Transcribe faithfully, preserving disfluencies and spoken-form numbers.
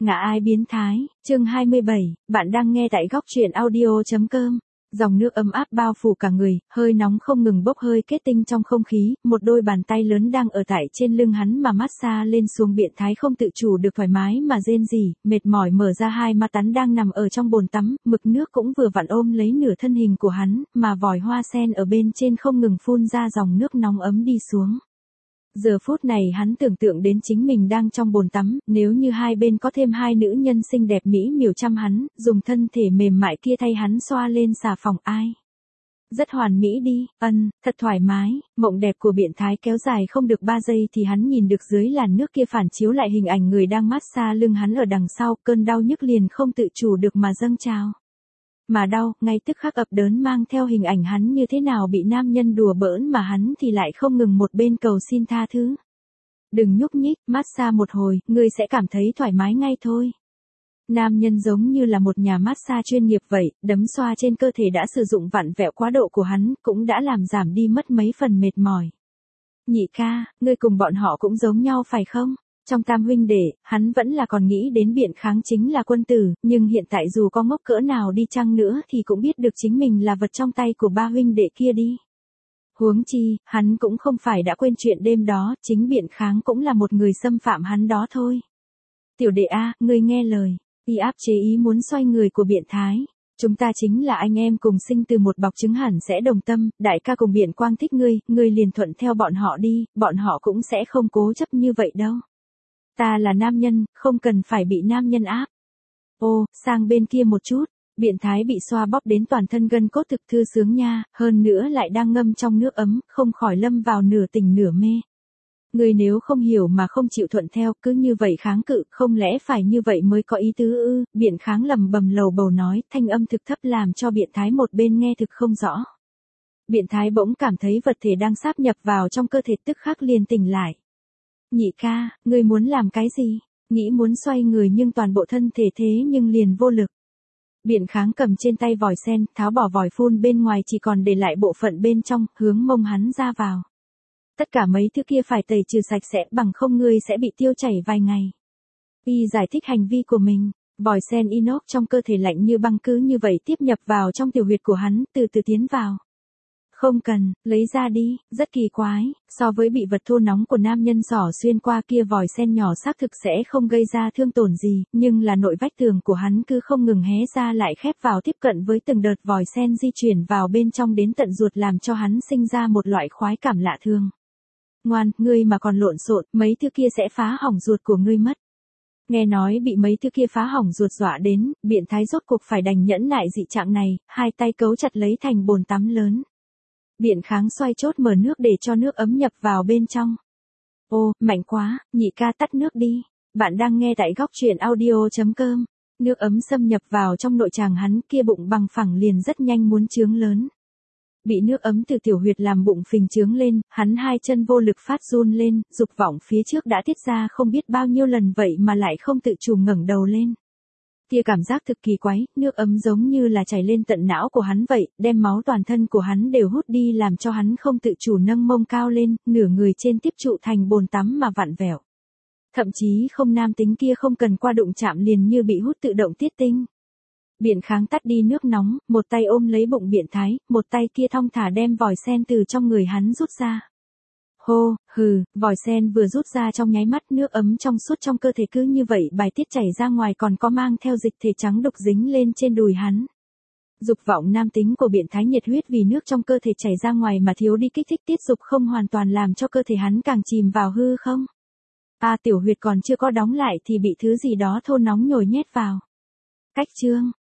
Ngã ai biến thái, chương hai mươi bảy, bạn đang nghe tại góc truyện audio.com. Dòng nước ấm áp bao phủ cả người, hơi nóng không ngừng bốc hơi kết tinh trong không khí, một đôi bàn tay lớn đang ở tại trên lưng hắn mà massage lên xuống biện thái không tự chủ được thoải mái mà rên rỉ, mệt mỏi mở ra hai má tắn đang nằm ở trong bồn tắm, mực nước cũng vừa vặn ôm lấy nửa thân hình của hắn, mà vòi hoa sen ở bên trên không ngừng phun ra dòng nước nóng ấm đi xuống. Giờ phút này hắn tưởng tượng đến chính mình đang trong bồn tắm, nếu như hai bên có thêm hai nữ nhân xinh đẹp mỹ miều chăm hắn, dùng thân thể mềm mại kia thay hắn xoa lên xà phòng ai. Rất hoàn mỹ đi, ân, thật thoải mái, mộng đẹp của biện thái kéo dài không được ba giây thì hắn nhìn được dưới làn nước kia phản chiếu lại hình ảnh người đang massage lưng hắn ở đằng sau, cơn đau nhức liền không tự chủ được mà dâng trào. Mà đau, ngay tức khắc ập đớn mang theo hình ảnh hắn như thế nào bị nam nhân đùa bỡn mà hắn thì lại không ngừng một bên cầu xin tha thứ. Đừng nhúc nhích, massage một hồi, ngươi sẽ cảm thấy thoải mái ngay thôi. Nam nhân giống như là một nhà massage chuyên nghiệp vậy, đấm xoa trên cơ thể đã sử dụng vặn vẹo quá độ của hắn, cũng đã làm giảm đi mất mấy phần mệt mỏi. Nhị ca, ngươi cùng bọn họ cũng giống nhau phải không? Trong tam huynh đệ, hắn vẫn là còn nghĩ đến biện kháng chính là quân tử, nhưng hiện tại dù có ngốc cỡ nào đi chăng nữa thì cũng biết được chính mình là vật trong tay của ba huynh đệ kia đi. Huống chi, hắn cũng không phải đã quên chuyện đêm đó, chính biện kháng cũng là một người xâm phạm hắn đó thôi. Tiểu đệ A, ngươi nghe lời, y áp chế ý muốn xoay người của biện thái. Chúng ta chính là anh em cùng sinh từ một bọc trứng hẳn sẽ đồng tâm, đại ca cùng biện quang thích ngươi, ngươi liền thuận theo bọn họ đi, bọn họ cũng sẽ không cố chấp như vậy đâu. Ta là nam nhân, không cần phải bị nam nhân áp. Ô, sang bên kia một chút, biện thái bị xoa bóp đến toàn thân gân cốt thực thư sướng nha, hơn nữa lại đang ngâm trong nước ấm, không khỏi lâm vào nửa tỉnh nửa mê. Người nếu không hiểu mà không chịu thuận theo, cứ như vậy kháng cự, không lẽ phải như vậy mới có ý tứ ư, biện kháng lầm bầm lầu bầu nói, thanh âm thực thấp làm cho biện thái một bên nghe thực không rõ. Biện thái bỗng cảm thấy vật thể đang sáp nhập vào trong cơ thể tức khắc liền tỉnh lại. Nhị ca, ngươi muốn làm cái gì? Nghĩ muốn xoay người nhưng toàn bộ thân thể thế nhưng liền vô lực. Biện kháng cầm trên tay vòi sen, tháo bỏ vòi phun bên ngoài chỉ còn để lại bộ phận bên trong, hướng mông hắn ra vào. Tất cả mấy thứ kia phải tẩy trừ sạch sẽ, bằng không ngươi sẽ bị tiêu chảy vài ngày. Y giải thích hành vi của mình, vòi sen inox trong cơ thể lạnh như băng cứ như vậy tiếp nhập vào trong tiểu huyệt của hắn, từ từ tiến vào. Không cần, lấy ra đi, rất kỳ quái, so với bị vật thô nóng của nam nhân xỏ xuyên qua kia vòi sen nhỏ xác thực sẽ không gây ra thương tổn gì, nhưng là nội vách tường của hắn cứ không ngừng hé ra lại khép vào tiếp cận với từng đợt vòi sen di chuyển vào bên trong đến tận ruột làm cho hắn sinh ra một loại khoái cảm lạ thường. Ngoan, ngươi mà còn lộn xộn, mấy thứ kia sẽ phá hỏng ruột của ngươi mất. Nghe nói bị mấy thứ kia phá hỏng ruột dọa đến, biện thái rốt cuộc phải đành nhẫn nại dị trạng này, hai tay cấu chặt lấy thành bồn tắm lớn. Biện kháng xoay chốt mở nước để cho nước ấm nhập vào bên trong. Ô, mạnh quá, nhị ca tắt nước đi. Bạn đang nghe tại góc truyện audio.com. Nước ấm xâm nhập vào trong nội tràng hắn kia bụng bằng phẳng liền rất nhanh muốn trướng lớn. Bị nước ấm từ tiểu huyệt làm bụng phình trướng lên, hắn hai chân vô lực phát run lên, dục vọng phía trước đã tiết ra không biết bao nhiêu lần vậy mà lại không tự chủ ngẩng đầu lên. Tia cảm giác thực kỳ quái, nước ấm giống như là chảy lên tận não của hắn vậy, đem máu toàn thân của hắn đều hút đi làm cho hắn không tự chủ nâng mông cao lên, nửa người trên tiếp trụ thành bồn tắm mà vặn vẹo. Thậm chí không nam tính kia không cần qua đụng chạm liền như bị hút tự động tiết tinh. Biện kháng tắt đi nước nóng, một tay ôm lấy bụng biện thái, một tay kia thong thả đem vòi sen từ trong người hắn rút ra. Hô, hừ, vòi sen vừa rút ra trong nháy mắt nước ấm trong suốt trong cơ thể cứ như vậy bài tiết chảy ra ngoài còn có mang theo dịch thể trắng đục dính lên trên đùi hắn. Dục vọng nam tính của biện thái nhiệt huyết vì nước trong cơ thể chảy ra ngoài mà thiếu đi kích thích tiết dục không hoàn toàn làm cho cơ thể hắn càng chìm vào hư không. À tiểu huyệt còn chưa có đóng lại thì bị thứ gì đó thô nóng nhồi nhét vào. Cách chương,